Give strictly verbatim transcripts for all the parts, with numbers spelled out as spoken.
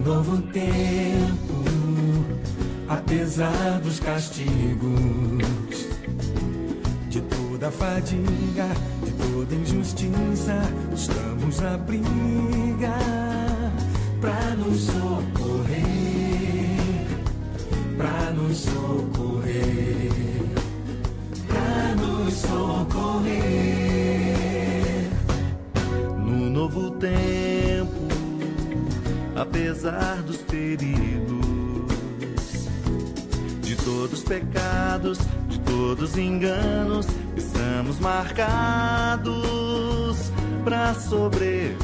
novo tempo, apesar dos castigos, de toda fadiga, de toda injustiça, estamos na briga pra nos socorrer, pra nos socorrer, pra nos socorrer. No novo tempo, apesar dos perigos, de todos os pecados, de todos os enganos, estamos marcados pra sobreviver,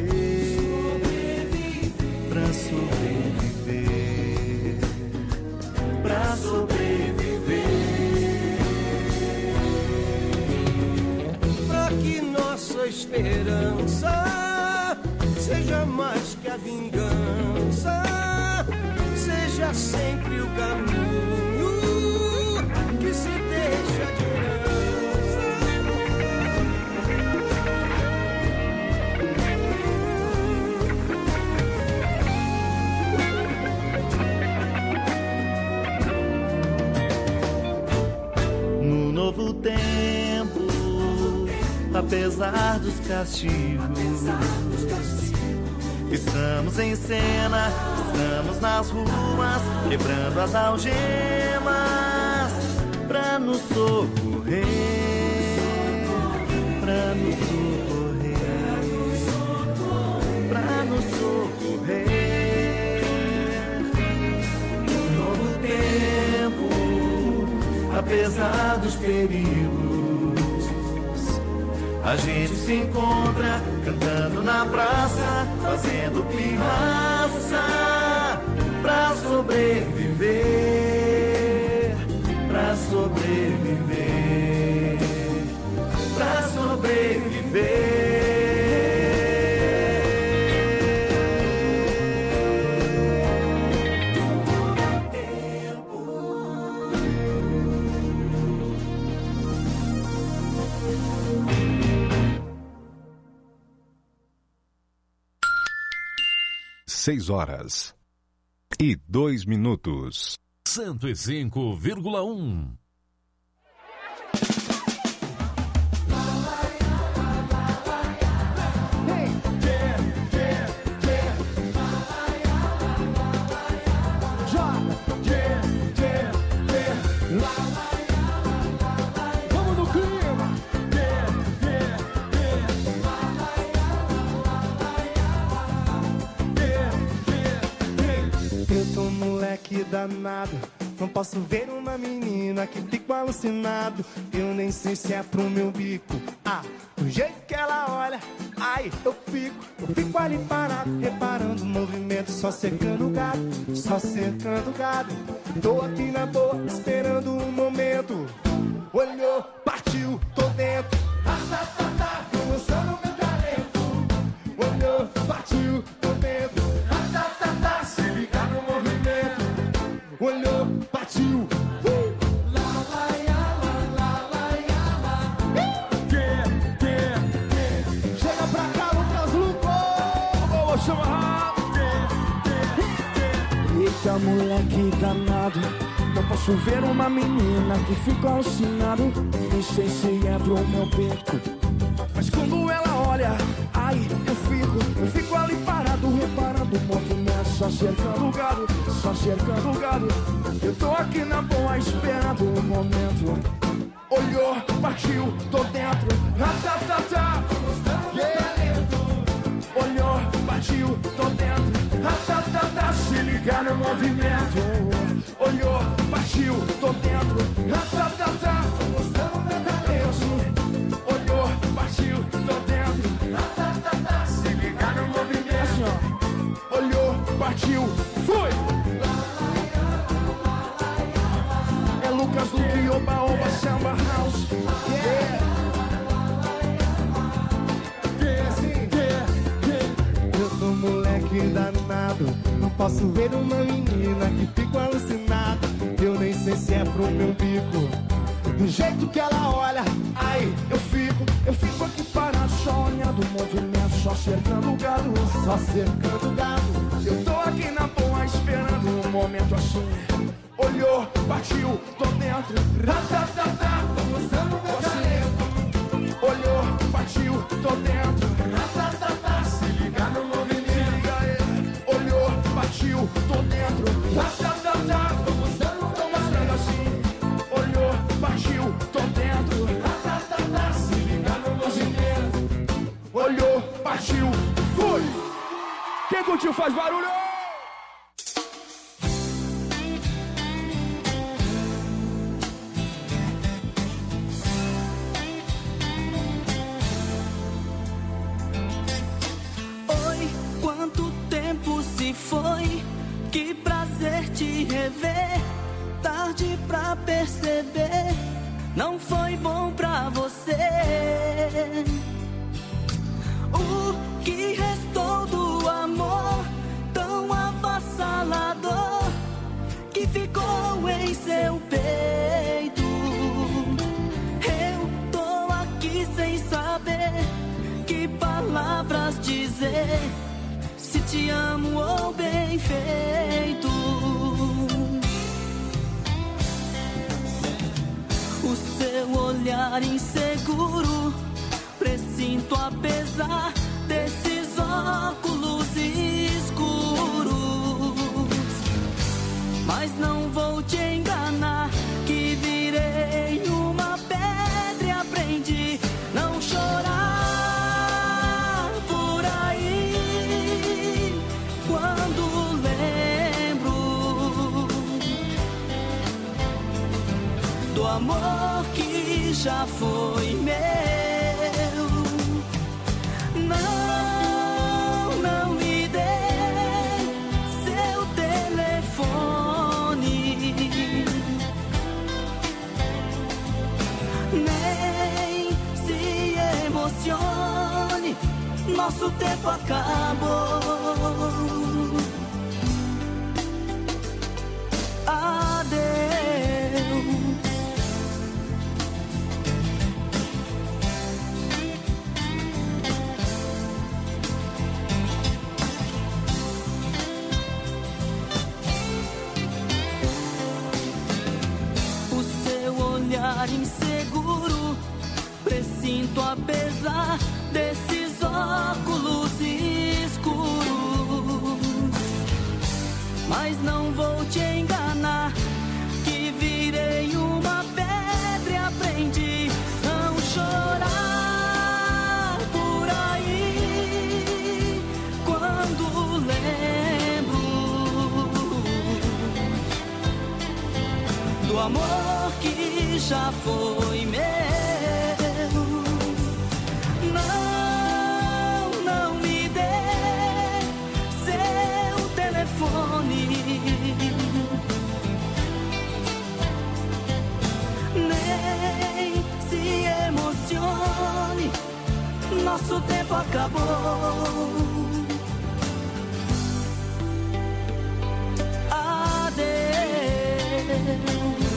pra sobreviver, pra sobreviver, pra que nossa esperança seja mais que a vingança, seja sempre o caminho que se deixa de herança. No novo tempo, apesar dos castigos, estamos em cena, estamos nas ruas, quebrando as algemas pra nos socorrer, pra nos socorrer, pra nos socorrer. Um novo tempo, apesar dos perigos, a gente se encontra cantando na praça, fazendo pirraça pra sobreviver, pra sobreviver, pra sobreviver. Seis horas e dois minutos. Cento e cinco vírgula um. Danado, não posso ver uma menina que fico alucinado. Eu nem sei se é pro meu bico. Ah, do jeito que ela olha, ai, eu fico, eu fico ali parado, reparando o movimento, só secando o gado, só secando o gado. Tô aqui na boa, esperando um momento. Olhou, partiu, tô dentro. Ah, tá, tá, tá, tô mostrando meu talento. Olhou, partiu, tô dentro. Ah, tá, tá, tá, se ligar no movimento. Olhou, partiu, uh! Lá, lá, ia, lá, lá, lá, ia, lá. Yeah, yeah, yeah. Chega pra cá, Lucas Luco. Vou chamar. Yeah, yeah, yeah. Eita, moleque danado, não posso ver uma menina que fica alucinado. Nem sei se é pro meu peito, mas quando ela olha, ai, eu fico, eu fico ali parado, reparando o movimento, só cercando o gado, só cercando o gado. Eu tô aqui na boa, esperando o momento. Olhou, partiu, tô dentro. Ah, tá, tá, tá. Yeah. Olhou, partiu, tô dentro. Ah, tá, tá, tá. Se ligar no movimento. Olhou, partiu, tô dentro. Ah, tá, tá, tá. Olhou, partiu, tô dentro. Ah, tá, tá, tá. Se ligar no movimento. Olhou, partiu, foi! É Lucas do que Oba Oba Samba House. Yeah. Yeah, yeah, yeah. Eu tô moleque danado, não posso ver uma menina que fico alucinado. Eu nem sei se é pro meu bico. Do jeito que ela olha, ai, eu fico, eu fico aqui parado, só olhando o movimento, só cercando o gado, só cercando o gado. Eu tô aqui na Olhou, partiu, tô dentro. Ratatata, tô gostando do talento. Olhou, partiu, tô dentro. Ratatata, se liga no movimento. Se liga aí. Olhou, partiu, tô dentro. Ratatata, tô gostando, tô mostrando assim. Olhou, partiu, tô dentro. Ratatata, se liga no movimento. Olhou, partiu, fui. Quem curtiu faz barulho. Foi, que prazer te rever. Tarde pra perceber, não foi bom pra você. O que restou do amor tão avassalador que ficou em seu peito? Eu tô aqui sem saber que palavras dizer. Se te amo ou bem feito. O seu olhar inseguro, presinto apesar desses óculos escuros. Mas não vou te enganar, que virei uma pedra e aprendi não chorar. Do amor que já foi meu. Não, não me dê seu telefone, nem se emocione, nosso tempo acabou. Adeus. Inseguro, presinto apesar desses óculos escuros. Mas não vou te enganar, que virei uma pedra e aprendi não chorar por aí. Quando lembro do amor que já foi meu. Não, não me dê seu telefone, nem se emocione, nosso tempo acabou. Adeus.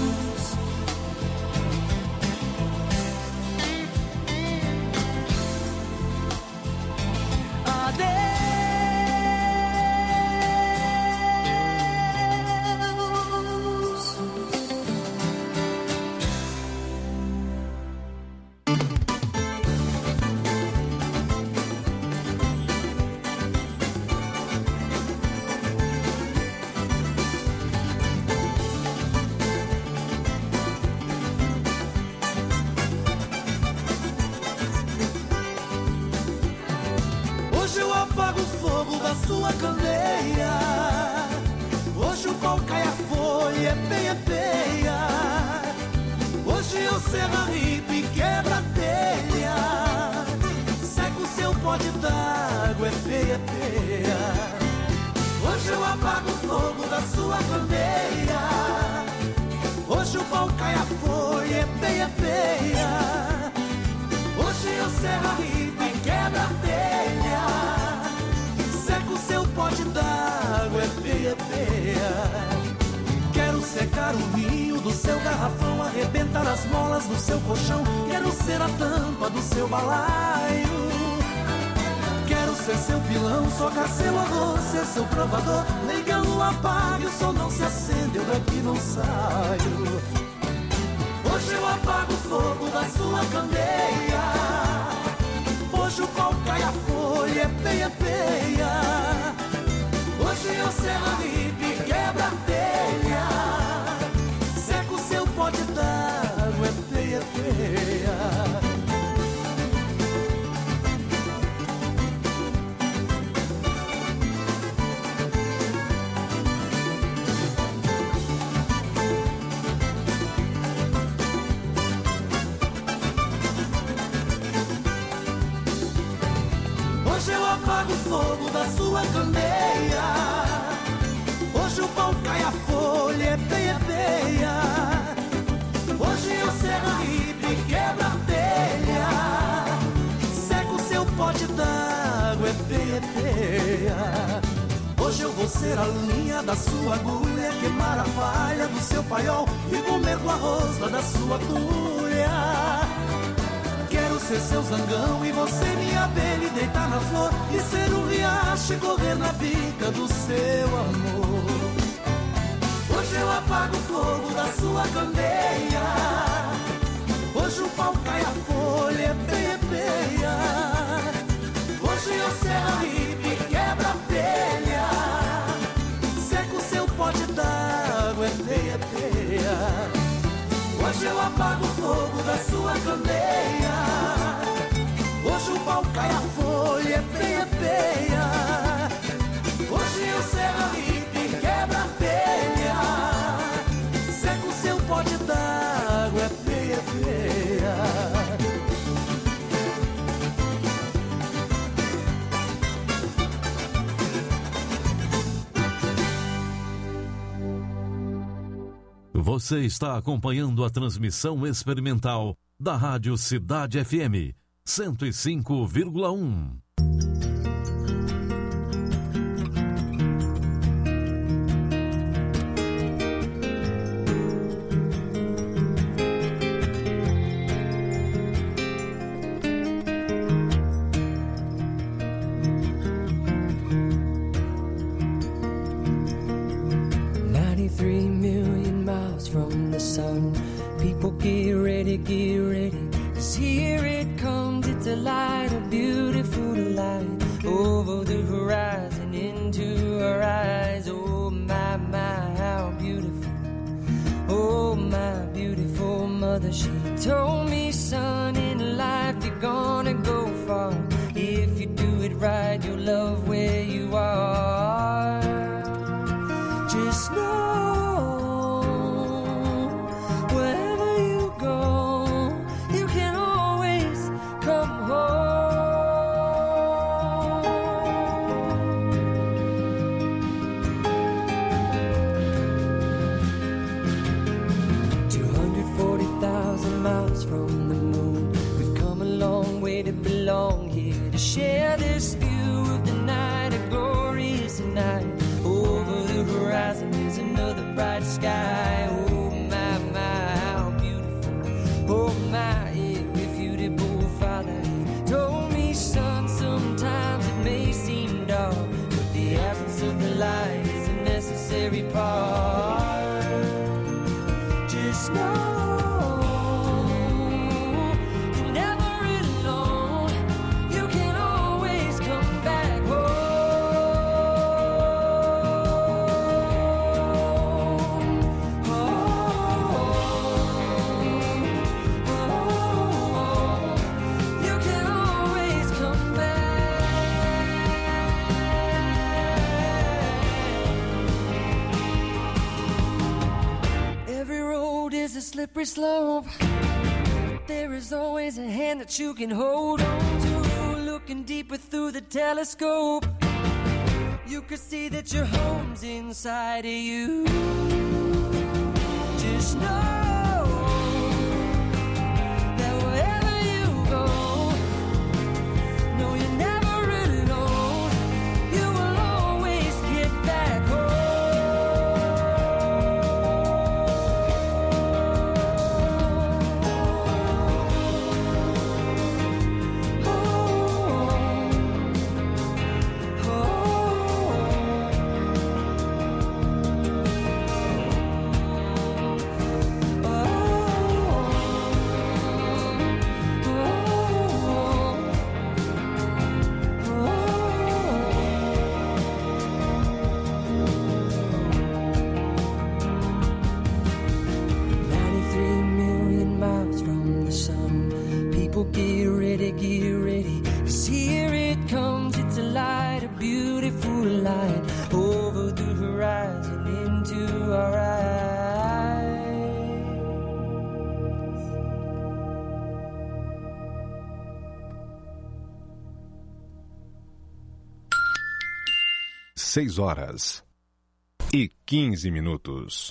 Sua candeia, hoje o pau cai a folha, é peia, peia. Hoje o serra ripa e quebra a telha, seca o seu pote d'água, é peia, peia. Hoje eu apago o fogo da sua candeia, hoje o pau cai a folha, é peia, peia. Hoje o serra ripa e quebra a telha, o seu pote d'água, é peia, peia. Quero secar o vinho do seu garrafão, arrebentar as molas do seu colchão. Quero ser a tampa do seu balaio, quero ser seu pilão, socar seu arroz, ser seu provador. Nem que a lua apague, o sol não se acende, eu daqui não saio. Hoje eu apago o fogo da sua candeia. Hoje o pau cai a folha, é peia, é peia. Hoje eu serro a ripa e quebra a telha. Seco o seu pote d'água, é peia, é peia. Hoje eu apago o fogo da sua candeia. Hoje o pau cai a folha, é peia, é peia. Hoje eu serro a ripa e quebra a telha. Seco o seu pote d'água, é peia, é peia. Hoje eu vou ser a linha da sua agulha, queimar a palha do seu paiol e comer do arroz lá da sua cuia. Quero ser seu zangão e você minha abelha e deitar na flor e ser um riacho e correr na bica do seu amor. Hoje eu apago o fogo da sua candeia. Hoje o pau cai a folha, é peia, é peia. Hoje eu serro a ripa e quebra a telha. Seco o seu pote d'água, é peia, é peia. Hoje eu apago o fogo da sua candeia. Hoje o pau cai a folha, é peia, é peia. Hoje eu serro a ripa e quebra a telha. Seco o seu pote d'água, é peia, é peia. Você está acompanhando a transmissão experimental da Rádio Cidade F M cento e cinco vírgula um. ninety-three million miles from the sun. People get ready, get ready. 'Cause here it comes, it's a light, a beautiful light. Over the horizon, into our eyes. Oh my, my, how beautiful. Oh my beautiful mother, she told me, son, in life you're gonna go far. If you do it right, you'll love where you are. Just know, wherever you go, you can always come home. two hundred forty thousand miles from the moon, we've come a long way to belong here, to share this view of the night, a glorious night. Over the horizon is another bright sky. Oh my, my, how beautiful. Oh my, irrefutable father, he told me, son, sometimes it may seem dark, but the absence of the light is a necessary part. Just know you're never alone. You can always come back home. You can always come back. Every road is a slippery slope. There is always a hand that you can hold on to. Looking deeper through the telescope, you could see that your home's inside of you. Just know that wherever you go, no, you're never alone. You will always get back home. seis horas e quinze minutos.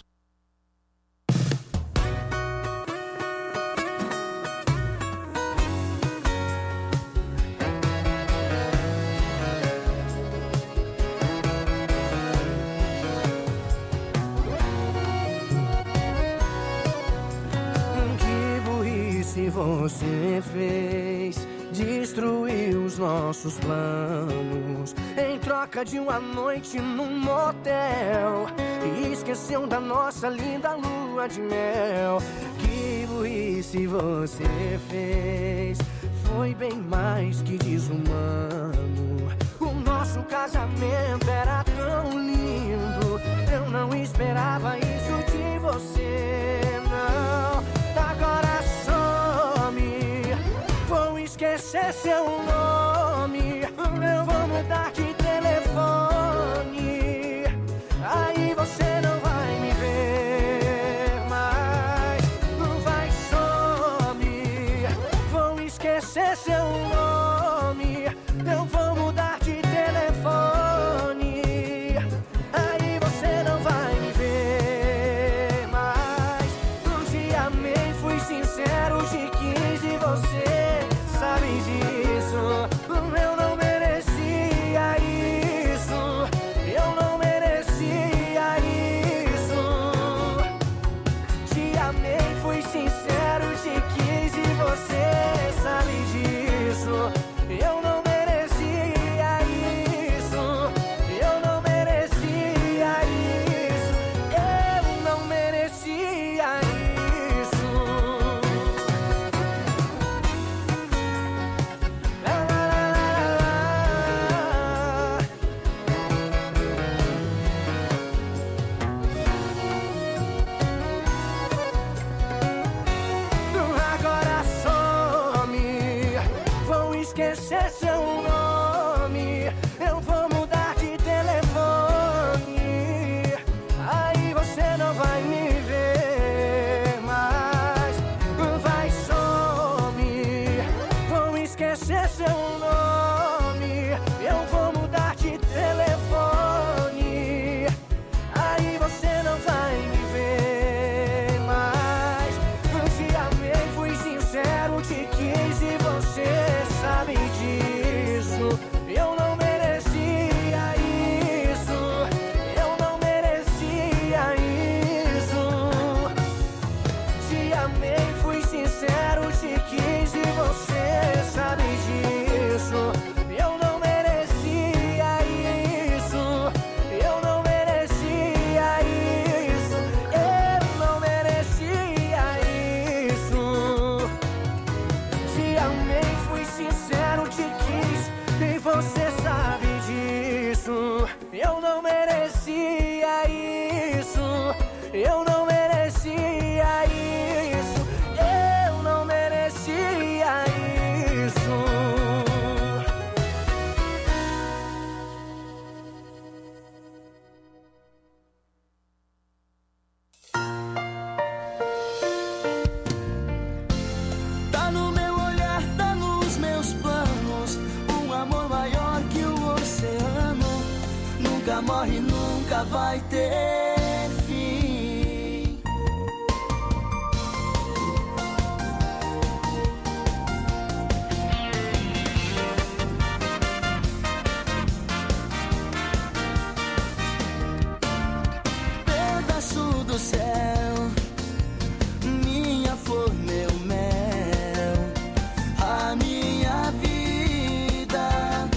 Que você fez, destruiu os nossos planos em troca de uma noite num motel e esqueceu da nossa linda lua de mel. Que burrice você fez, foi bem mais que desumano. O nosso casamento era tão lindo, eu não esperava isso de você, não. Agora vou esquecer seu nome, eu vou mudar de telefone, aí você não vai me ver mais, não vai some. Vou esquecer seu nome, eu vou mudar de telefone, aí você não vai me ver mais. Um dia amei, fui sincero, de quinze você sabe disso, eu não merecia isso, eu não merecia isso. Te amei, fui sincero, te quis e você sabe disso, eu não merecia isso, eu não merecia isso, eu não merecia isso. Esquecer seu nome, eu vou mudar de telefone, aí você não vai me ver mais, vai some. Vou esquecer seu nome, eu vou mudar de telefone, aí você não vai me ver mais. Te amei, fui sincero, te quis e você sabe disso, eu não merecia isso, eu não merecia isso. Te amei, fui sincero, te quis e você sabe disso, eu não merecia isso, eu não merecia isso, eu não merecia isso. Te amei, fui sincero, te quis e você sabe disso, eu não merecia isso, eu não merecia isso, eu não merecia isso. Tá no meu olhar, tá nos meus planos, um amor maior que o oceano, nunca morre, nunca vai ter fim. Pedaço do céu, minha flor, meu mel, a minha vida,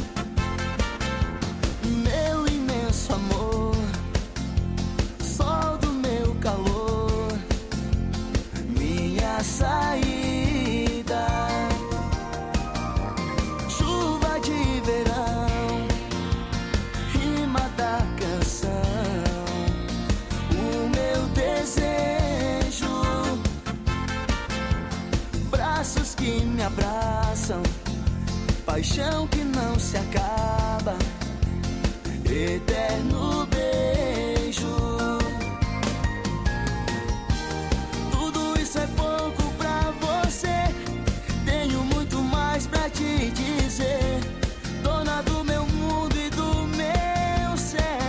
meu imenso amor, sol do meu calor, minha saída, chuva de verão, rima da canção, o meu desejo, braços que me abraçam, paixão que não se acaba, eterno beijo. Tudo isso é pouco pra você, tenho muito mais pra te dizer, dona do meu mundo e do meu céu.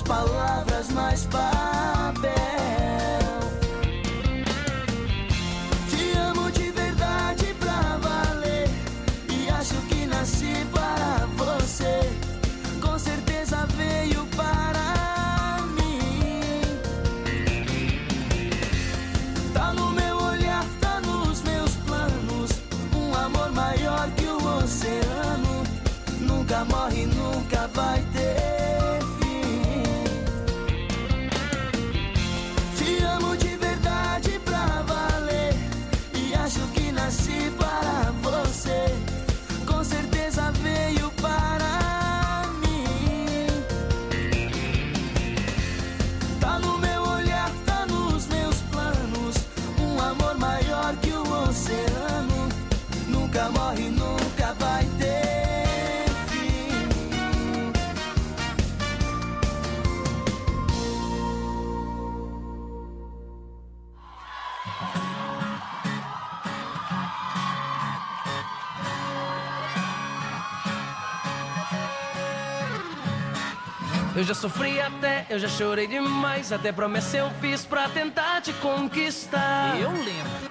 menos palavras, mais papel. Te amo de verdade pra valer e acho que nasci para você. Com certeza veio para mim. Tá no meu olhar, tá nos meus planos. Um amor maior que o oceano. Nunca morre, nunca vai ter fim. Te amo de verdade pra valer e acho que nasci para você. Com certeza veio para mim. Tá no meu olhar, tá nos meus planos. Um amor maior que o oceano. Nunca morre, nunca vai ter. Eu já sofri até, eu já chorei demais. Até promessa eu fiz pra tentar te conquistar. Eu lembro.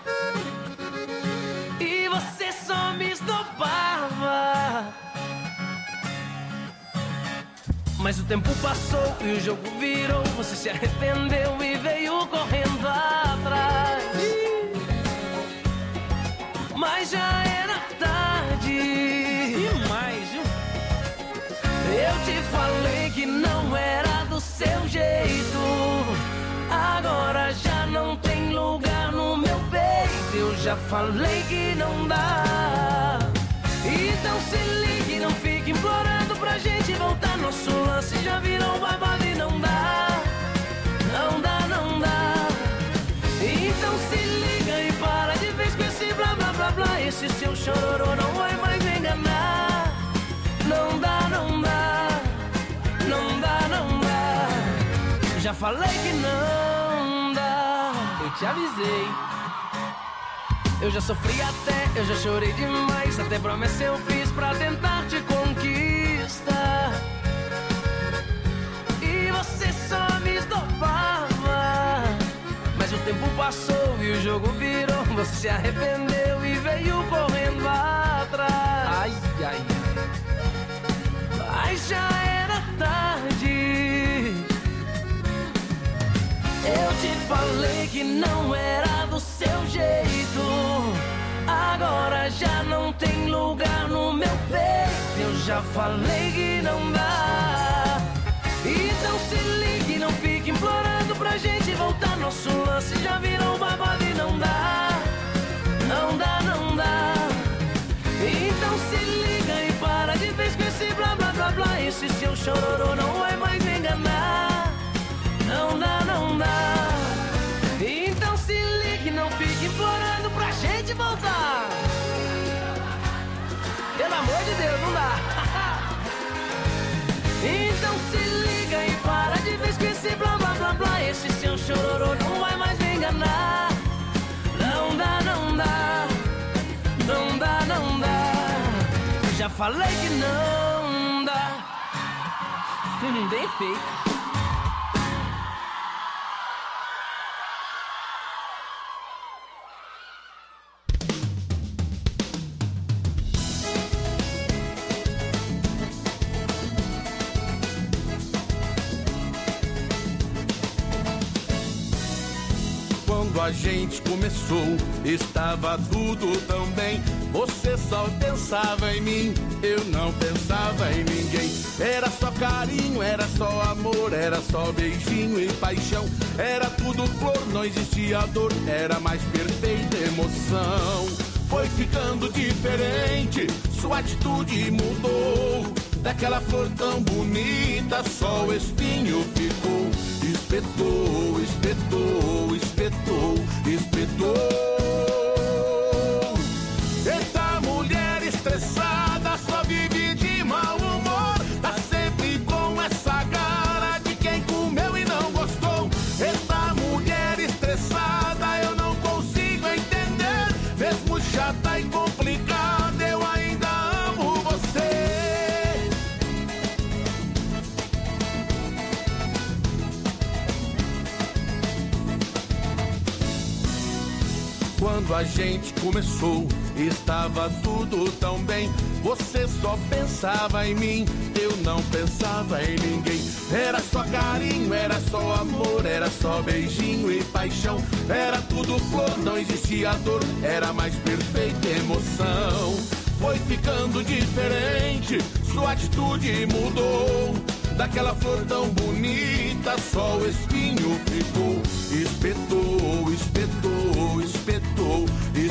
E você só me esnobava. Mas o tempo passou e o jogo virou. Você se arrependeu e veio correndo atrás. Mas já era tarde. E mais, viu? Eu te falei que não era do seu jeito. Agora já não tem lugar no meu peito. Eu já falei que não dá. Então se ligue, não fique implorando pra gente voltar. Nosso lance já virou babado e não dá. Não dá, não dá. Então se liga e para de vez com esse blá blá blá blá. Esse seu chororô não vai mais me enganar. Não dá, não dá. Não dá, não dá. Já falei que não dá. Eu te avisei. Eu já sofri até, eu já chorei demais. Até promessa eu fiz pra tentar te conquistar. E você só me esnobava. Mas o tempo passou e o jogo virou. Você se arrependeu e veio correndo atrás. Ai, ai. Mas já era tarde. Eu te falei que não era do seu jeito. Agora já não tem lugar no meu peito. Eu já falei que não dá. Então se ligue, não fique implorando pra gente voltar. Nosso lance já virou babado e não dá. Não dá, não dá. Então se liga e para de vez com esse blá blá blá blá. Esse seu chororô não vai mais me enganar. Não dá, não dá. Então se ligue, não fique implorando pra gente voltar. Pelo amor de Deus, não dá. Então se liga e para de vez com esse blá blá blá blá. Esse seu chororô não vai mais me enganar. Não dá, não dá. Não dá, não dá. Já falei que não dá. Hum, bem feito. Quando a gente começou, estava tudo tão bem. Você só pensava em mim, eu não pensava em ninguém. Era só carinho, era só amor, era só beijinho e paixão. Era tudo flor, não existia dor, era mais perfeita emoção. Foi ficando diferente, sua atitude mudou. Daquela flor tão bonita, só o espinho ficou. Espetou, espetou, espetou, espetou. Eita mulher estressada, só vive de mau humor. Tá sempre com essa cara de quem comeu e não gostou. Eita mulher estressada, eu não consigo entender. Mesmo chata e complicada, eu ainda amo você. quando a gente começou, estava tudo tão bem. Você só pensava em mim, eu não pensava em ninguém. Era só carinho, era só amor, era só beijinho e paixão. Era tudo flor, não existia dor, era mais perfeita emoção. Foi ficando diferente, sua atitude mudou. Daquela flor tão bonita, só o espinho ficou. Espetou, espetou, espetou,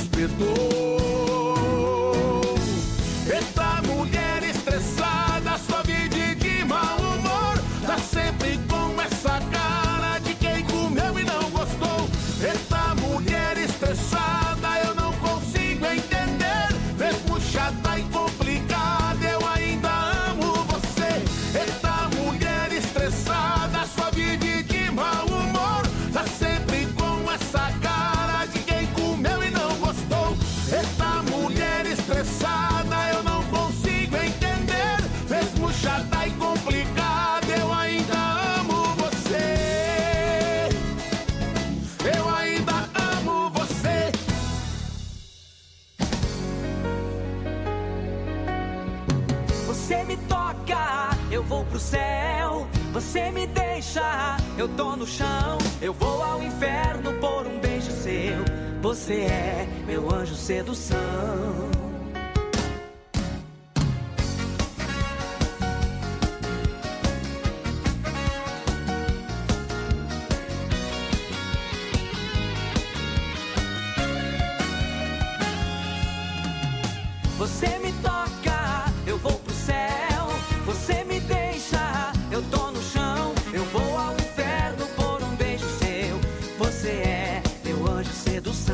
espetou. Eita mulher estressada, só vive de mau humor. Tá sempre com essa cara de quem comeu e não gostou. Eita mulher estressada, eu não consigo entender. Mesmo chata e complicada, eu ainda amo você. Eita mulher estressada, só vive de mau humor. Tá sempre com essa cara de quem comeu e não gostou. Eita mulher estressada, eu não consigo entender. Mesmo chata e complicada, eu ainda amo você. Eu ainda amo você. Você me toca, eu vou pro céu. Você me deixa, eu tô no chão. Eu vou ao inferno por um beijo seu. Você é meu anjo sedução. Você me toca, eu vou pro céu. Você me deixa, eu tô no chão. Eu vou ao inferno por um beijo seu. Você é meu anjo sedução.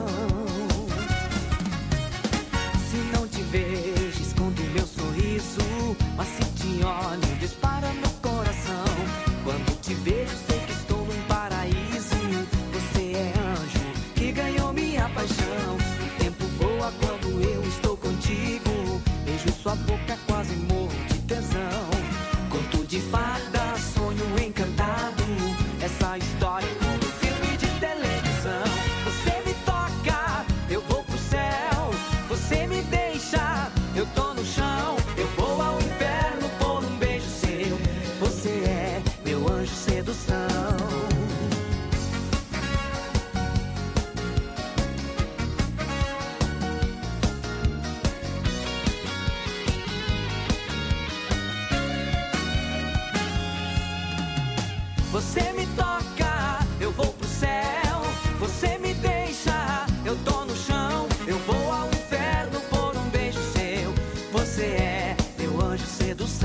Se não te vejo, escondo meu sorriso. Mas se te olho, dispara meu coração. Quando te vejo, sei que estou num paraíso. Você é anjo que ganhou minha paixão. O tempo voa quando eu estou contigo. Beijo sua boca, quase morro de tesão. Conto de fada, sonho encantado. Essa história é como um filme de televisão. Você me toca, eu vou pro céu. Você me deixa, eu tô no chão. Eu vou ao inferno por um beijo seu. Você é meu anjo sedução. Você me toca, eu vou pro céu. Você me deixa, eu tô no chão. Eu vou ao inferno por um beijo seu. Você é meu anjo sedução.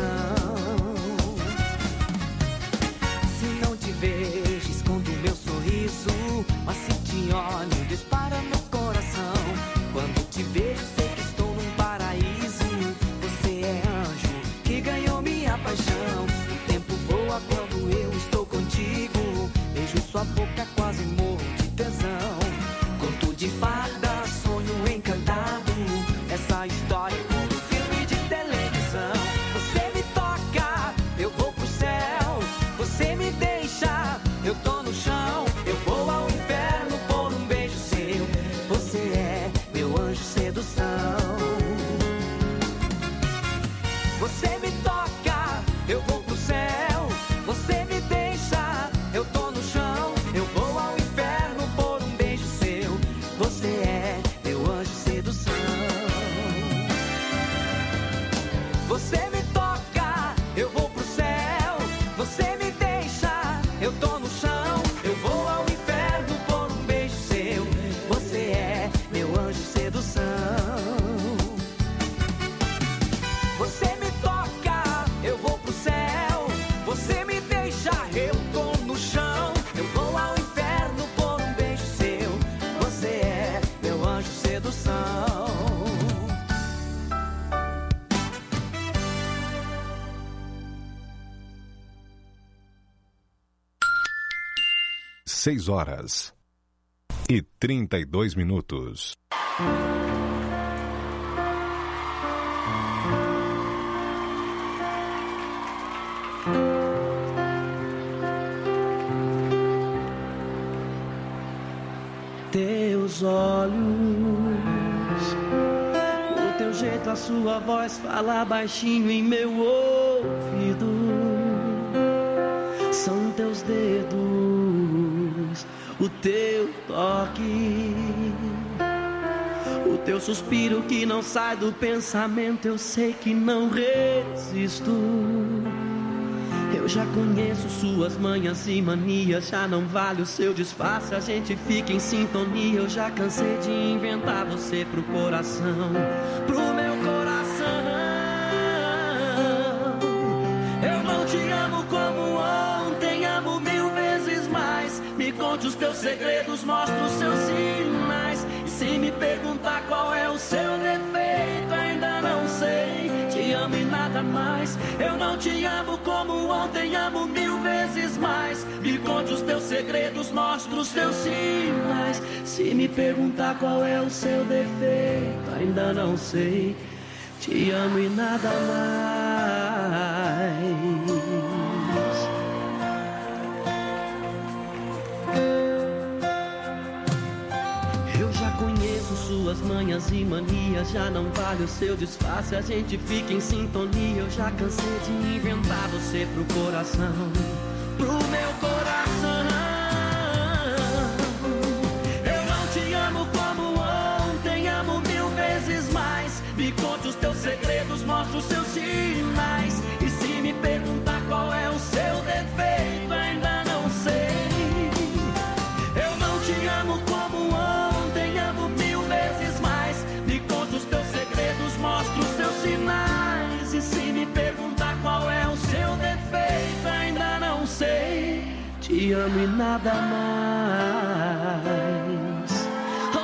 Se não te vejo, escondo meu sorriso. Mas se te olho, dispara meu coração. Quando te vejo, sei que estou num paraíso. Você é anjo que ganhou minha paixão. O tempo voa quando eu estou contigo. Beijo sua boca, quase morro de tesão. Conto de fada, sonho encantado. Essa história é como um filme de televisão. Você me toca, eu vou pro céu. Você me deixa, eu tô no chão. Eu vou ao inferno por um beijo seu. Você é meu anjo sedução. Você me toca, eu vou pro céu. Você me deixa, eu tô no chão. Eu vou ao inferno por um beijo seu. Você é meu anjo sedução. Você me toca, eu vou pro céu. Você me deixa, eu tô no chão. Eu vou ao inferno por um beijo seu. Você é meu anjo sedução. Você me toca, eu vou pro céu. Você me deixa, eu tô no chão. Eu vou ao inferno por um beijo seu. Você é meu anjo sedução. Seis horas e trinta e dois minutos. Teus teus olhos, o teu jeito, a sua voz falar baixinho em meu ouvido. São teus dedos, o teu toque, o teu suspiro que não sai do pensamento. Eu sei que não resisto. Eu já conheço suas manhas e manias, já não vale o seu disfarce, a gente fica em sintonia. Eu já cansei de inventar você pro coração, pro meu coração. Eu não te amo como ontem, amo mil vezes mais. Me conte os teus segredos, mostra os seus sinais. E se me perguntar qual é o seu defeito, ainda não sei. Te amo e nada mais. Eu não te amo como ontem, amo mil vezes mais. Me conte os teus segredos, mostra os teus sinais. Se me perguntar qual é o seu defeito, ainda não sei. Te amo e nada mais. Suas manhas e manias, já não vale o seu disfarce, a gente fica em sintonia. Eu já cansei de inventar você pro coração, pro meu coração. Eu não te amo como ontem, amo mil vezes mais. Me conte os teus segredos, mostra os seus sinais. E se me perguntar qual é o seu defeito, ainda não sei. Eu não te amo como ontem, amo mil vezes mais. Me conta os teus segredos, mostra os seus sinais. E se me perguntar qual é o seu defeito, ainda não sei. Te amo e nada mais. Oh,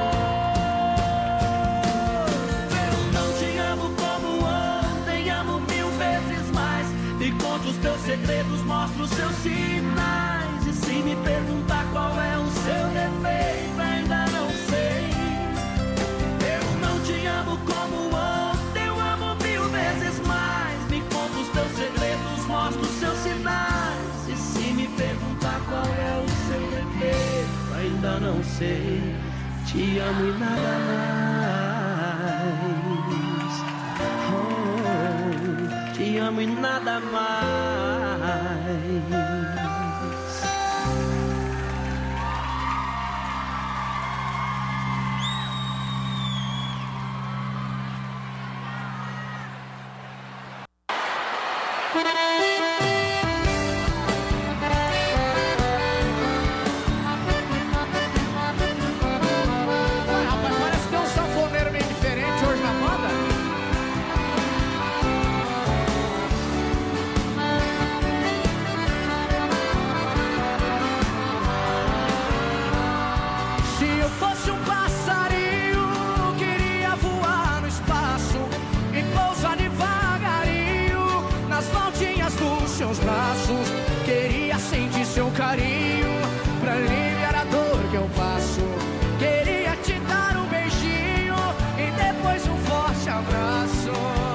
eu não te amo como ontem, amo mil vezes mais. Me conta os teus segredos, mostra os seus sinais. E se me perguntar qual é o seu defeito, ainda não sei. Eu não te amo como ontem, eu amo mil vezes mais. Me conta os teus segredos, mostra os seus sinais. E se me perguntar qual é o seu defeito, ainda não sei. Te amo e nada mais. Oh, te amo e nada mais. Queria sentir seu carinho pra aliviar a dor que eu passo. Queria te dar um beijinho e depois um forte abraço.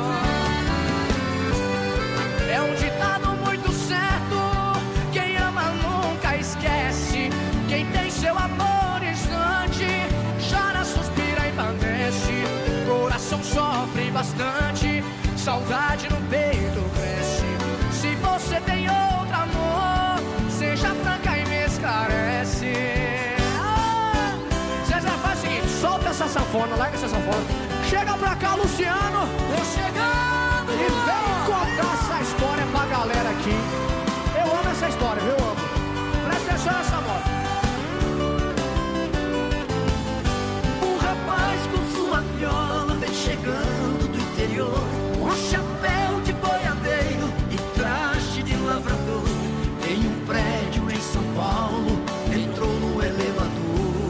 É um ditado muito certo: quem ama nunca esquece. Quem tem seu amor instante chora, suspira e padece. Coração sofre bastante, saudade no peito cresce. Se você tem outro amor, seja franca e me esclarece. Ah, Zezé, faz o seguinte, solta essa sanfona, larga essa sanfona. Chega pra cá, Luciano. Tô chegando. E vem contar essa história pra galera aqui. Eu amo essa história, eu amo. Presta atenção nessa moto. Um rapaz com sua viola vem chegando do interior, com um chapéu de boiadeiro e traje de lavrador. Em um prédio em São Paulo, entrou no elevador.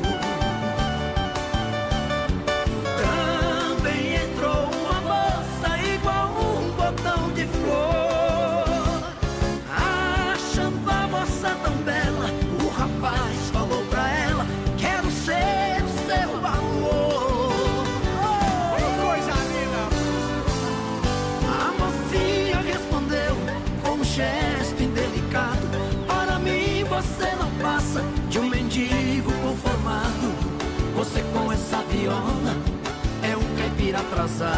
Também entrou uma moça igual um botão de flor. Achando a moça tão bela, o rapaz falou pra ela: quero ser o seu amor. Oh, coisa linda! A mocinha respondeu com um gesto indelicado: para mim você não passa de um mendigo conformado. atrasado.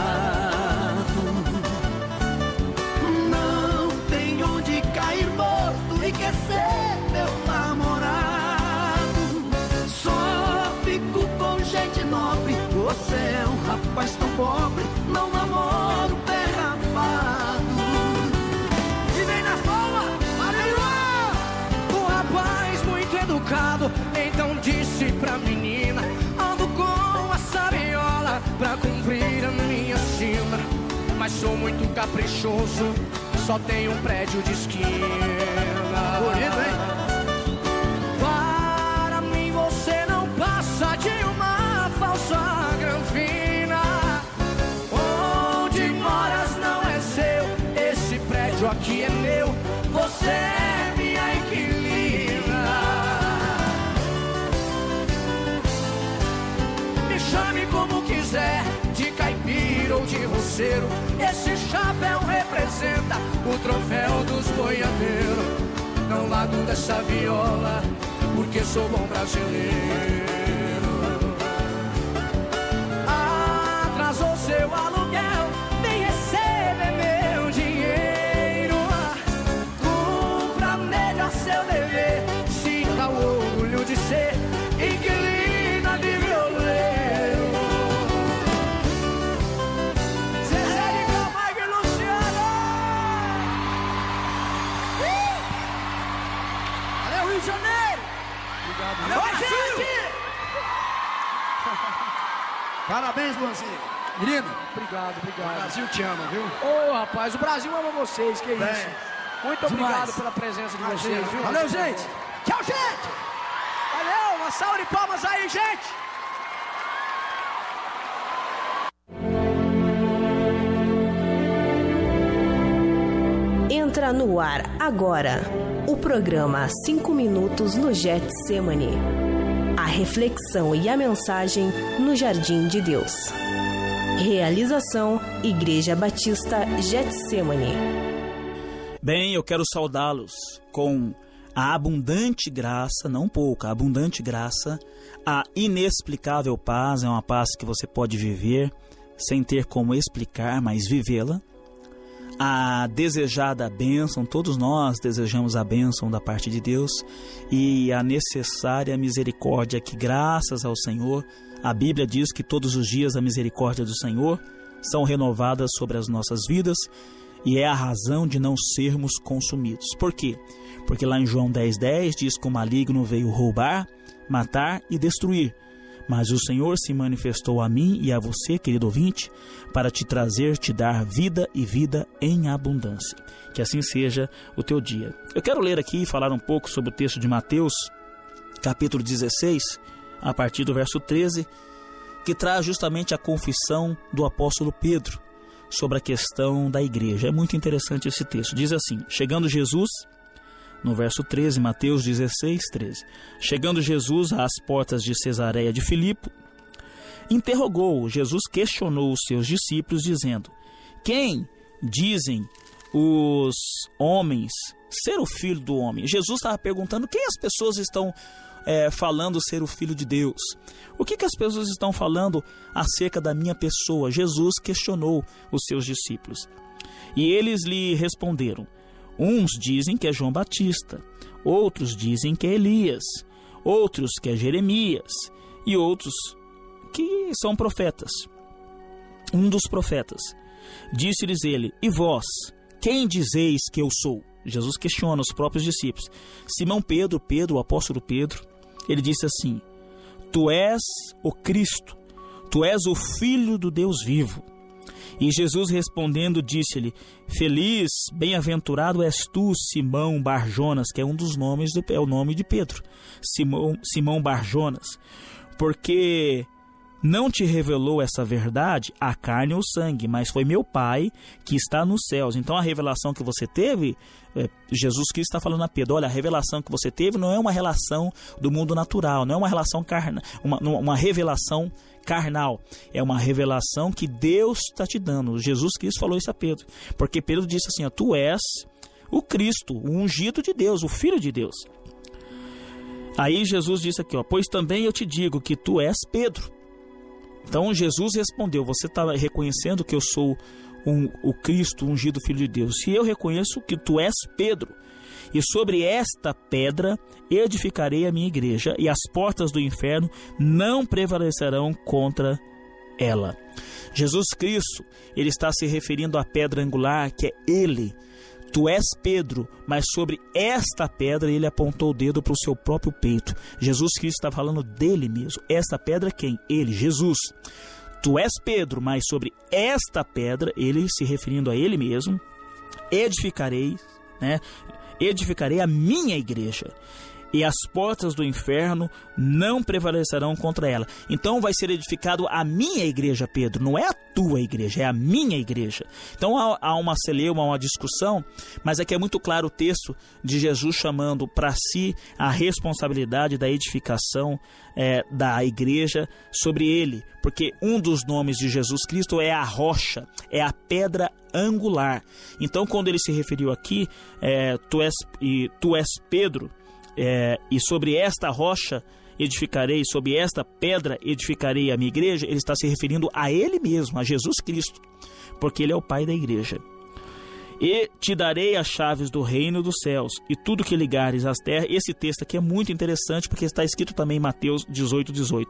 Não tem onde cair morto e quer ser meu namorado. Só fico com gente nobre. Você é um rapaz tão pobre, não namoro pé rapado. E vem nas boas, aleluia! Um rapaz muito educado, então disse pra menina: ando com a saviola pra cumprir a minha sina, mas sou muito caprichoso, só tenho um prédio de esquina. Bonito, hein? Para mim você não passa de uma falsa granfina. Onde moras não é seu, esse prédio aqui é meu, você é minha inquilina. Me chame como quiser, de caipira ou de roceiro, esse chapéu representa o troféu dos boiadeiros. Não largo dessa viola, porque sou bom brasileiro. Atrasou seu aluguel, vem receber meu dinheiro. Cumpra melhor seu dever, sinta o orgulho de ser inquilina de violeiro. Zezé de Camargo e Luciano. Uh! Valeu, Rio de Janeiro. Obrigado. Valeu, Brasil. Parabéns, Luanzinho. Menino, Obrigado, obrigado. o Brasil te ama, viu? Ô, rapaz, o Brasil ama vocês, que Bem, isso. Muito demais. obrigado pela presença de Imagina, vocês, viu? valeu, gente. Tchau, gente. Valeu, uma salva de palmas aí, gente. Entra no ar agora o programa cinco minutos no Getsemane. A reflexão e a mensagem no Jardim de Deus. Realização Igreja Batista Getsemane. Bem, eu quero saudá-los com a abundante graça, não pouca, a abundante graça, a inexplicável paz, é uma paz que você pode viver sem ter como explicar, mas vivê-la. A desejada bênção, todos nós desejamos a bênção da parte de Deus, e a necessária misericórdia que, graças ao Senhor, a Bíblia diz que todos os dias a misericórdia do Senhor são renovadas sobre as nossas vidas, e é a razão de não sermos consumidos. Por quê? Porque lá em João dez, dez diz que o maligno veio roubar, matar e destruir. Mas o Senhor se manifestou a mim e a você, querido ouvinte, para te trazer, te dar vida e vida em abundância. Que assim seja o teu dia. Eu quero ler aqui e falar um pouco sobre o texto de Mateus, capítulo dezesseis, a partir do verso treze, que traz justamente a confissão do apóstolo Pedro sobre a questão da igreja. É muito interessante esse texto. Diz assim: chegando Jesus... No verso treze, Mateus dezesseis, treze. Chegando Jesus às portas de Cesareia de Filipe, interrogou, Jesus questionou os seus discípulos, dizendo: quem dizem os homens ser o filho do homem? Jesus estava perguntando quem as pessoas estão é, falando ser o filho de Deus. O que, que as pessoas estão falando acerca da minha pessoa? Jesus questionou os seus discípulos. E eles lhe responderam: uns dizem que é João Batista, outros dizem que é Elias, outros que é Jeremias, e outros que são profetas. Um dos profetas. Disse-lhes ele: e vós, quem dizeis que eu sou? Jesus questiona os próprios discípulos. Simão Pedro, Pedro, o apóstolo Pedro, ele disse assim: tu és o Cristo, tu és o Filho do Deus vivo. E Jesus respondendo disse-lhe: feliz, bem-aventurado és tu, Simão Barjonas, que é um dos nomes, do, é o nome de Pedro, Simão, Simão Barjonas, porque não te revelou essa verdade a carne ou sangue, mas foi meu Pai que está nos céus. Então a revelação que você teve, é, Jesus Cristo está falando a Pedro: olha, a revelação que você teve não é uma relação do mundo natural, não é uma relação carnal, uma, uma revelação carnal, é uma revelação que Deus está te dando. Jesus Cristo falou isso a Pedro, porque Pedro disse assim: ó, tu és o Cristo, o ungido de Deus, o Filho de Deus. Aí Jesus disse aqui, ó: pois também eu te digo que tu és Pedro, Então Jesus respondeu: você está reconhecendo que eu sou um, o Cristo, ungido Filho de Deus? E eu reconheço que tu és Pedro, e sobre esta pedra edificarei a minha igreja, e as portas do inferno não prevalecerão contra ela. Jesus Cristo, ele está se referindo à pedra angular, que é ele. Tu és Pedro, mas sobre esta pedra ele apontou o dedo para o seu próprio peito. Jesus Cristo está falando dele mesmo. Esta pedra quem? Ele, Jesus. Tu és Pedro, mas sobre esta pedra, ele se referindo a ele mesmo, edificarei, né? Edificarei a minha igreja, e as portas do inferno não prevalecerão contra ela. Então vai ser edificado a minha igreja, Pedro. Não é a tua igreja, é a minha igreja. Então há, há uma celeuma, uma discussão, mas aqui é muito claro o texto de Jesus chamando para si a responsabilidade da edificação é, da igreja sobre ele. Porque um dos nomes de Jesus Cristo é a rocha, é a pedra angular. Então quando ele se referiu aqui, é, tu, és, e, tu és Pedro, É, e sobre esta rocha edificarei, sobre esta pedra edificarei a minha igreja, ele está se referindo a ele mesmo, a Jesus Cristo, porque ele é o Pai da igreja. E te darei as chaves do reino dos céus, e tudo que ligares às terras. Esse texto aqui é muito interessante, porque está escrito também em Mateus dezoito, dezoito.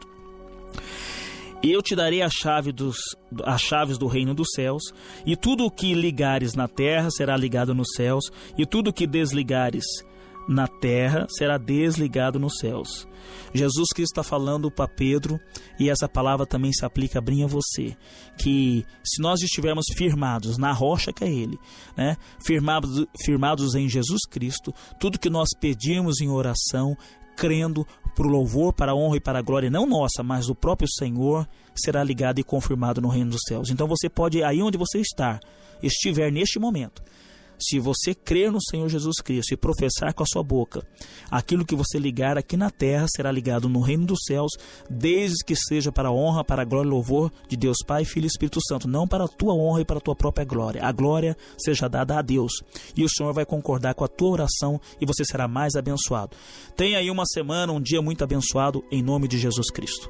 E eu te darei a chave dos, as chaves do reino dos céus, e tudo o que ligares na terra será ligado nos céus, e tudo o que desligares na terra será desligado nos céus. Jesus Cristo está falando para Pedro, e essa palavra também se aplica bem a você, que se nós estivermos firmados na rocha que é ele, né? firmados, firmados em Jesus Cristo, tudo que nós pedimos em oração, crendo para o louvor, para a honra e para a glória, não nossa, mas do próprio Senhor, será ligado e confirmado no reino dos céus. Então você pode, aí onde você está, estiver neste momento, se você crer no Senhor Jesus Cristo e professar com a sua boca, aquilo que você ligar aqui na terra será ligado no reino dos céus, desde que seja para a honra, para a glória e louvor de Deus Pai, Filho e Espírito Santo, não para a tua honra e para a tua própria glória. A glória seja dada a Deus, e o Senhor vai concordar com a tua oração, e você será mais abençoado. Tenha aí uma semana, um dia muito abençoado, em nome de Jesus Cristo.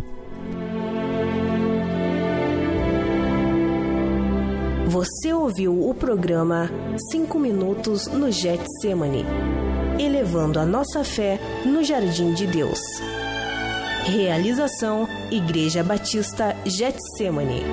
Você ouviu o programa cinco minutos no Getsemane, elevando a nossa fé no Jardim de Deus. Realização Igreja Batista Getsemane.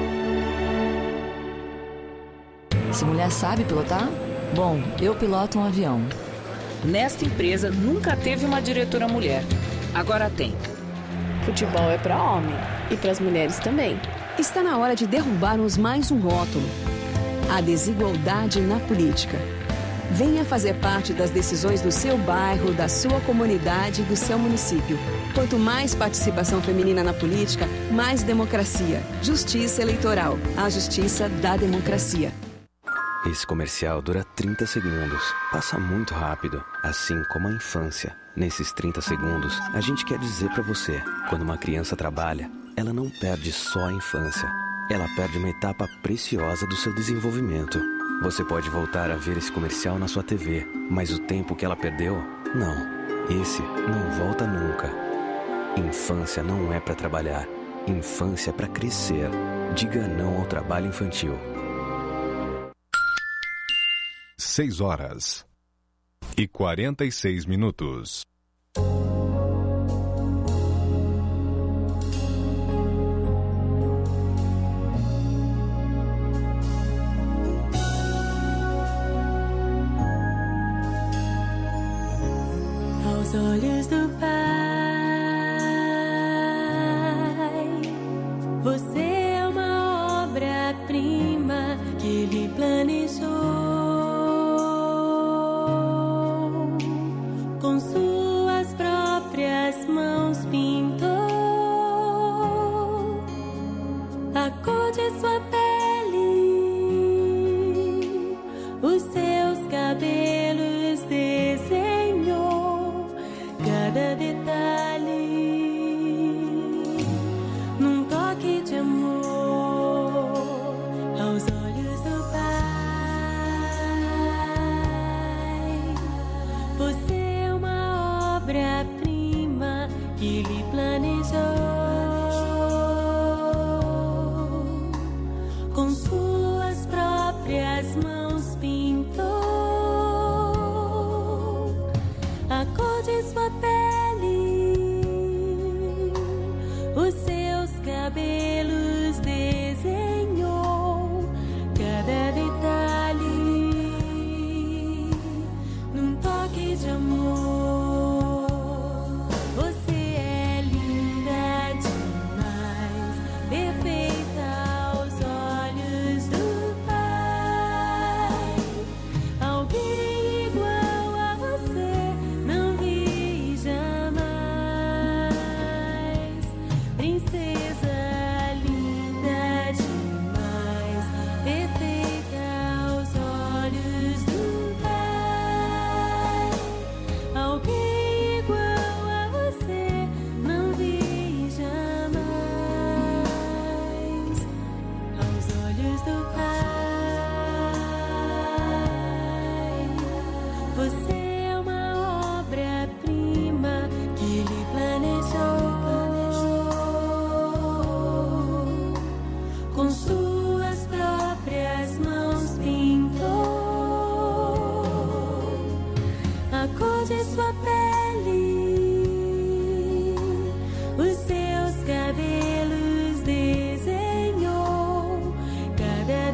Essa mulher sabe pilotar? Bom, eu piloto um avião. Nesta empresa nunca teve uma diretora mulher. Agora tem. Futebol é para homem e para as mulheres também. Está na hora de derrubarmos mais um rótulo: a desigualdade na política. Venha fazer parte das decisões do seu bairro, da sua comunidade e do seu município. Quanto mais participação feminina na política, mais democracia. Justiça eleitoral. A justiça da democracia. Esse comercial dura trinta segundos. Passa muito rápido, assim como a infância. Nesses trinta segundos, a gente quer dizer pra você: quando uma criança trabalha, ela não perde só a infância. Ela perde uma etapa preciosa do seu desenvolvimento. Você pode voltar a ver esse comercial na sua T V, mas o tempo que ela perdeu, não. Esse não volta nunca. Infância não é para trabalhar. Infância é para crescer. Diga não ao trabalho infantil. Seis horas e quarenta e seis minutos. Aos olhos do Pai, você é uma obra-prima que Ele planejou, com suas próprias mãos pintou a cor de sua pele, os seus cabelos desenhou, cada detalhe num toque de amor. Aos olhos do Pai, você é uma obra-prima que Ele planejou, sua pele, os seus cabelos desenhou cada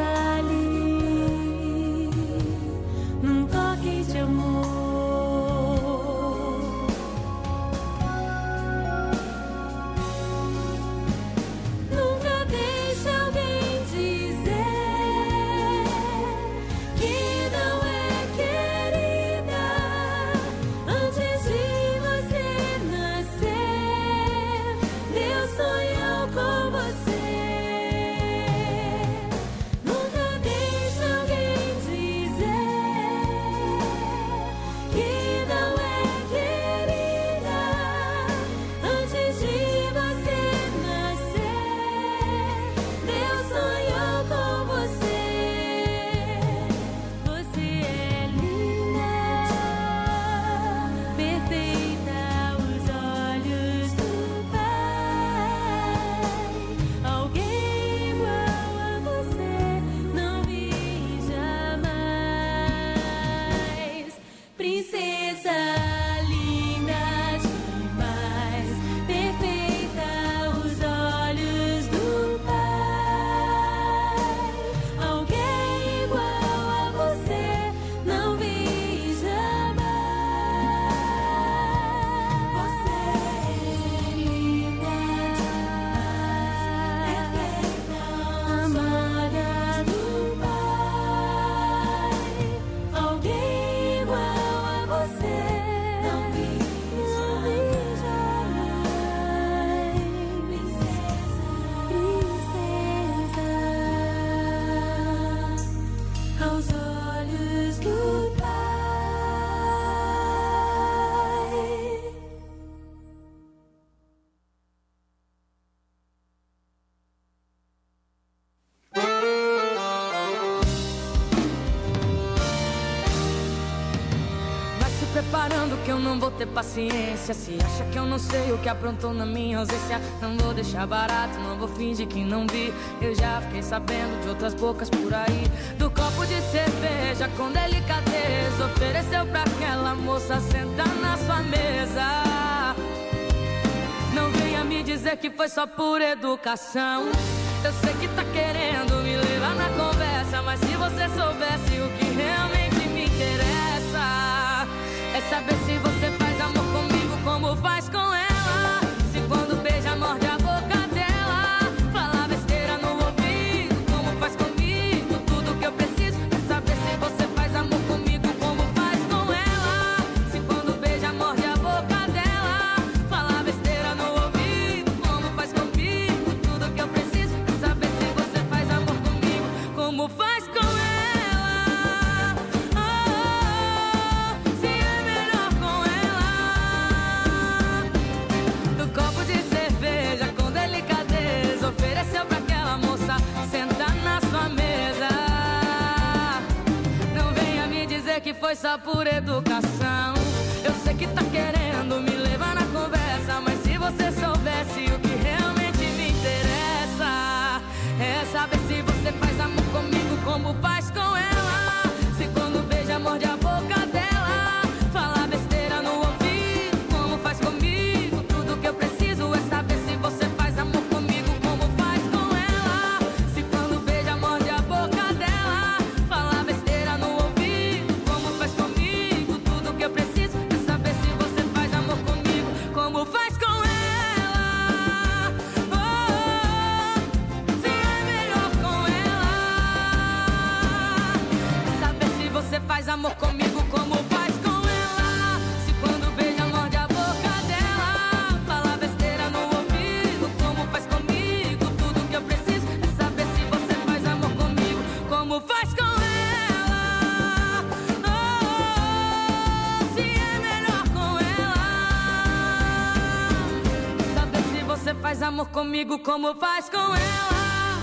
detalhe num toque de amor. Nunca deixe alguém dizer que não é querida antes de você nascer. Deus sonhou com você. Nunca deixe alguém dizer que não é querida antes de você nascer. Deus sonhou com você. Você é linda, perfeita aos olhos do Pai. Alguém igual a você não vi jamais. Princesa linda demais, perfeita aos olhos do Pai. Alguém igual a você não vi jamais. Você é linda demais, perfeita amada do Pai. Alguém igual a você não vi jamais. Princesa, princesa aos olhos do Pai. Vai se preparando que eu não vou ter paciência. Se acha que eu não sei o que aprontou na minha ausência, não vou deixar barato, não vou fingir que não vi. Eu já fiquei sabendo de outras bocas por aí, do copo de cerveja com delicadeza ofereceu pra aquela moça sentar na sua mesa. Não venha me dizer que foi só por educação. Eu sei que tá querendo me levar na conversa, mas se você soubesse o que realmente me interessa, é saber se você faz amor comigo como faz com ela. Se quando beija morde a boca dela, fala besteira no ouvido como faz comigo. Tudo que eu preciso é saber se você faz amor comigo como faz com ela. Se quando beija morde a boca dela, fala besteira no ouvido como faz comigo. Tudo que eu preciso é saber se você faz amor comigo como faz com ela. Se é melhor com ela. Do copo de cerveja com delicadeza ofereceu pra aquela moça sentar na sua mesa. Não venha me dizer que foi só por educação. Eu sei que tá querendo me levar na conversa, mas se você soubesse o que realmente me interessa, é saber se você faz amor comigo como faz com ela. Se quando beija morde a boca dela, fala besteira no ouvido como faz comigo. Tudo que eu preciso é saber se você faz amor comigo como faz com ela. Se quando beija morde a boca dela, fala besteira no ouvido como faz comigo. Tudo que eu preciso é saber se você faz amor comigo como faz com ela. Oh, se é melhor com ela. Saber se você faz amor comigo como faz com ela. Se quando beija morde a boca dela, fala besteira no ouvido como faz comigo. Tudo que eu preciso é saber se você faz amor comigo como faz com ela. Oh, se é melhor com ela. Saber se você faz amor comigo como faz com ela.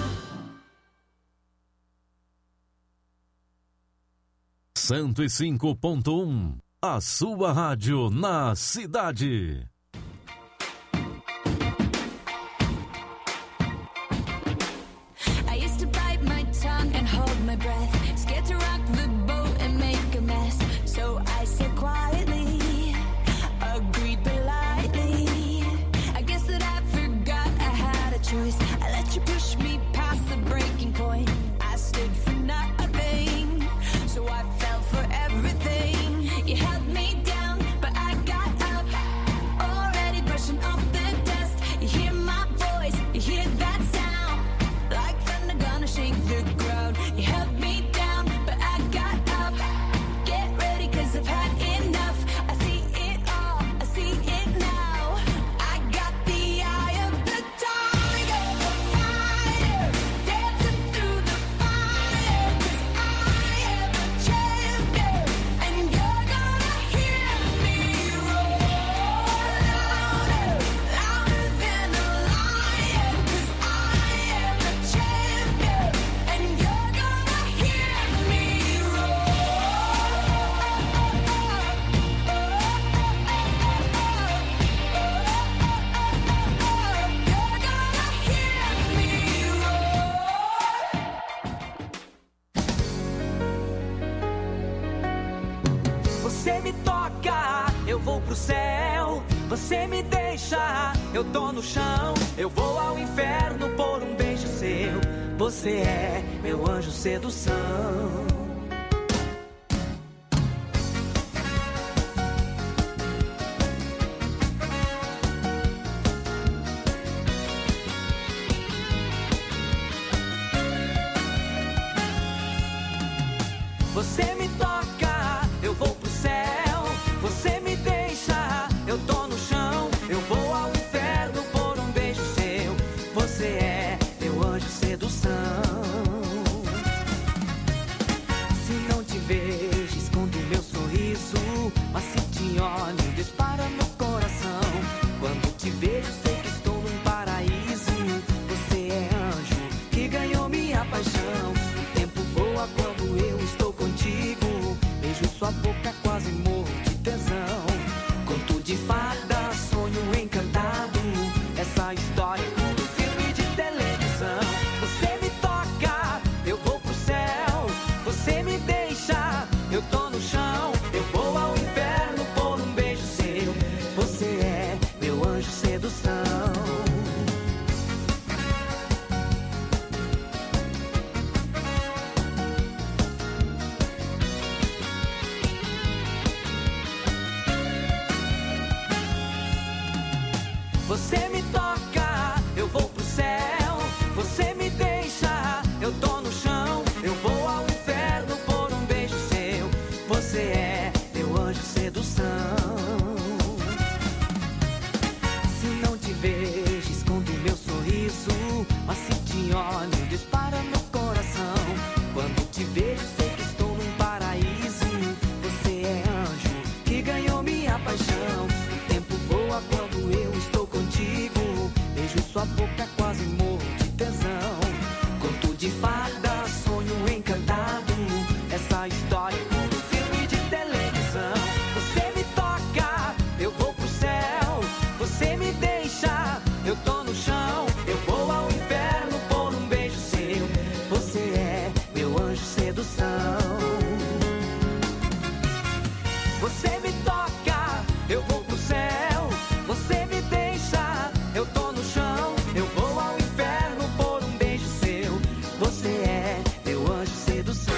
cento e cinco ponto um, a sua rádio na cidade. I used to bite my tongue and hold my breath, scared to rock the boat and make a mess. So I said quietly, Você me toca, eu vou pro céu. Você me deixa, eu tô no chão. Eu vou ao inferno por um beijo seu. Você é meu anjo sedução. Você me toca, eu vou pro céu. Você me deixa, eu tô no chão. Eu vou ao inferno por um beijo seu. Você é meu anjo sedução. Se não te vejo, escondo meu sorriso. Mas se te olho, dispara no coração. Quando te vejo, sei que estou num paraíso. Você é anjo que ganhou minha paixão. O tempo voa quando eu estou contigo. Beijo sua boca, quase morro de tesão. Conto de fada, sonho encantado. Essa história é como filme de televisão. Você me toca, eu vou pro céu. Você me deixa, eu tô no chão. Eu vou ao inferno por um beijo seu. Você é meu anjo sedução. Você me toca, eu vou pro céu. Você me deixa, eu tô no chão. Eu vou ao inferno por um beijo seu. Você é meu anjo sedução. Se não te vejo, escondo meu sorriso. Mas se te olho, dispara no coração. Quando te vejo, sei que estou num paraíso. Você é anjo que ganhou minha paixão. O tempo voa quando eu estou contigo. Beijo sua boca, quase morro de tesão. Conto de fada, sonho encantado. Essa história é como filme de televisão. Você me toca, eu vou pro céu. Você me deixa, eu tô no chão. Eu vou ao inferno por um beijo seu. Você é meu anjo sedução. Você me toca, eu vou pro céu. Você me deixa, eu tô no chão. Eu vou ao inferno por um beijo seu. Você é meu anjo sedução.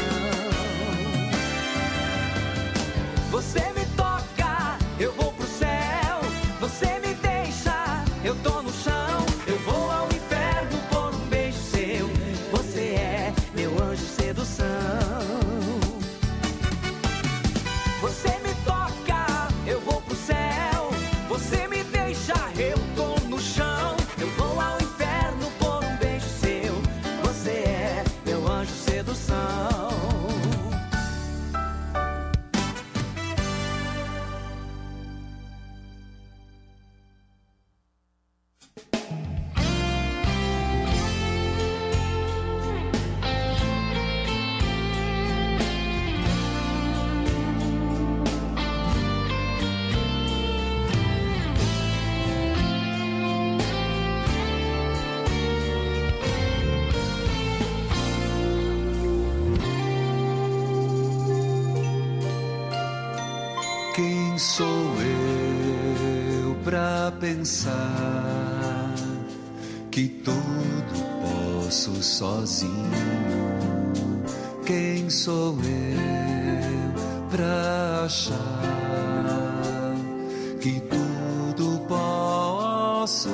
Você me toca, eu vou pro céu. Você me deixa, eu tô no chão. Eu vou ao inferno por um beijo seu. Você é meu anjo sedução. Você me toca, eu vou pro céu. Você me deixa, eu tô no chão. Eu vou ao inferno por um beijo seu. Você é meu anjo sedução. Quem sou eu pra pensar que tudo posso sozinho? Quem sou eu pra achar que tudo posso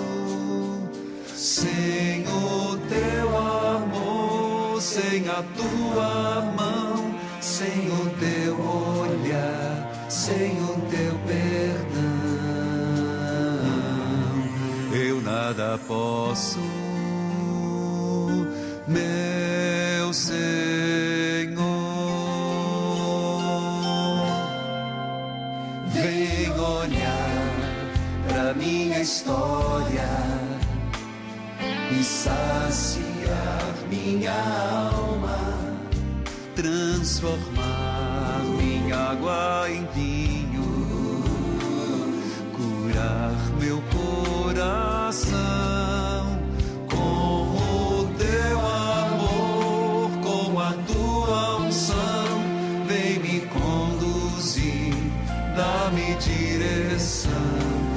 sem o teu amor, sem a tua mão, sem o teu olhar, sem o teu perdão, eu nada posso, meu Senhor. Vem olhar pra minha história e saciar minha alma, transformar minha água em vinho, curar meu coração com o teu amor, com a tua unção. Vem me conduzir dá-me direção.